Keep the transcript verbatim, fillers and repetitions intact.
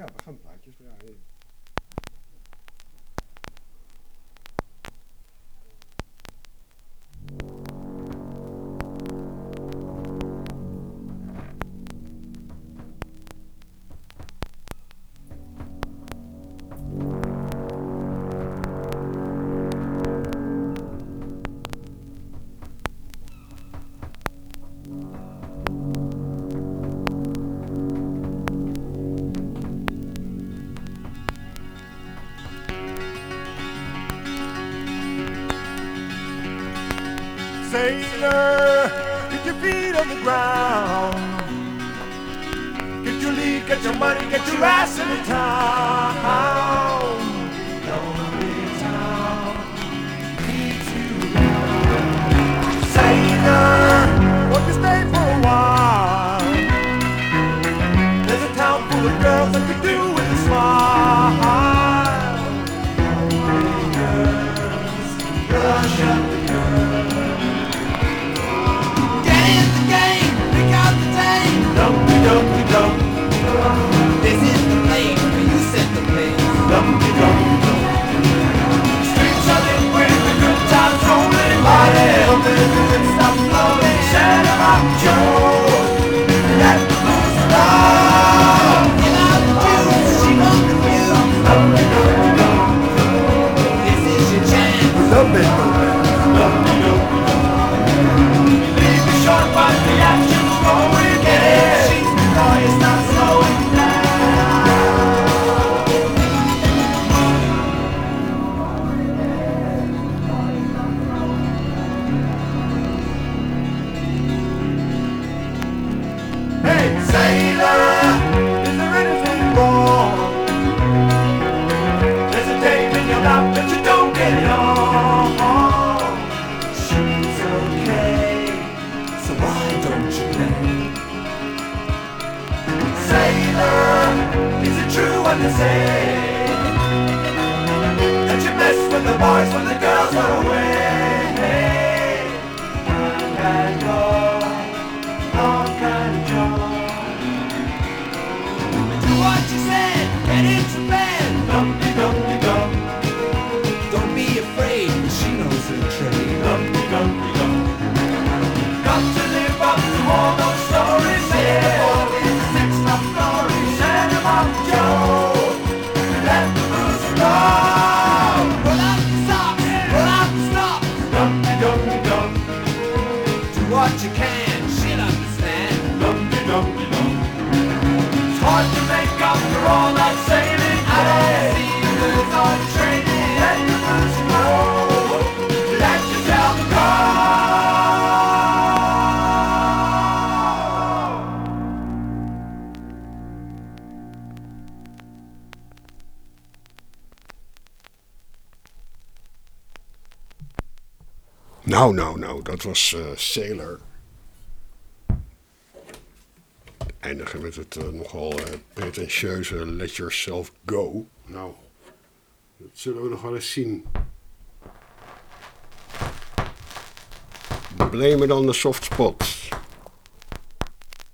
Ja, we gaan plaatjes draaien. Sailor, get your feet on the ground. Get your lead, get your money, get your ass in the town. Lonely town needs you. Sailor, won't you stay for a while? There's a town full of girls that could do with a smile. Lonely girls, rush up the girls. Dumpty dumpty dum. This is the place where you set the pace. Dumpty dumpty dum. Streets are lit with the good times rolling. Body humping, and stop flowing. Set 'em up, Joe. Let the blues flow. Give out the juice, she won't refuse. Dumpty dumpty dum. This is your chance. Dump it, dumpty dumpty dum. Leave the short, but the action's going. Get it. It's not slowing down. Hey, sailor, is there anything wrong? There's a dame in your lap that you don't get it on. She's okay, so why don't you play? Sailor, is it true what they say? That you mess with the boys when the girls are away? One kind of joy, all kind of joy. Do what you said, get into bed. Dumpty dumpty dum. Don't be afraid, she knows her trade. Dumpty dumpty dum. Got to live up to all those stories. Yeah. What you can, she'll understand. Dumpty dumpty dum. It's hard to make up for all that sailing. I don't see who's on training. Let the blues flow. Let yourself go. Nou, nou, nou, dat was uh, Sailor. Eindigen met het uh, nogal uh, pretentieuze Let Yourself Go. Nou, dat zullen we nog wel eens zien. Blame it on the soft spot.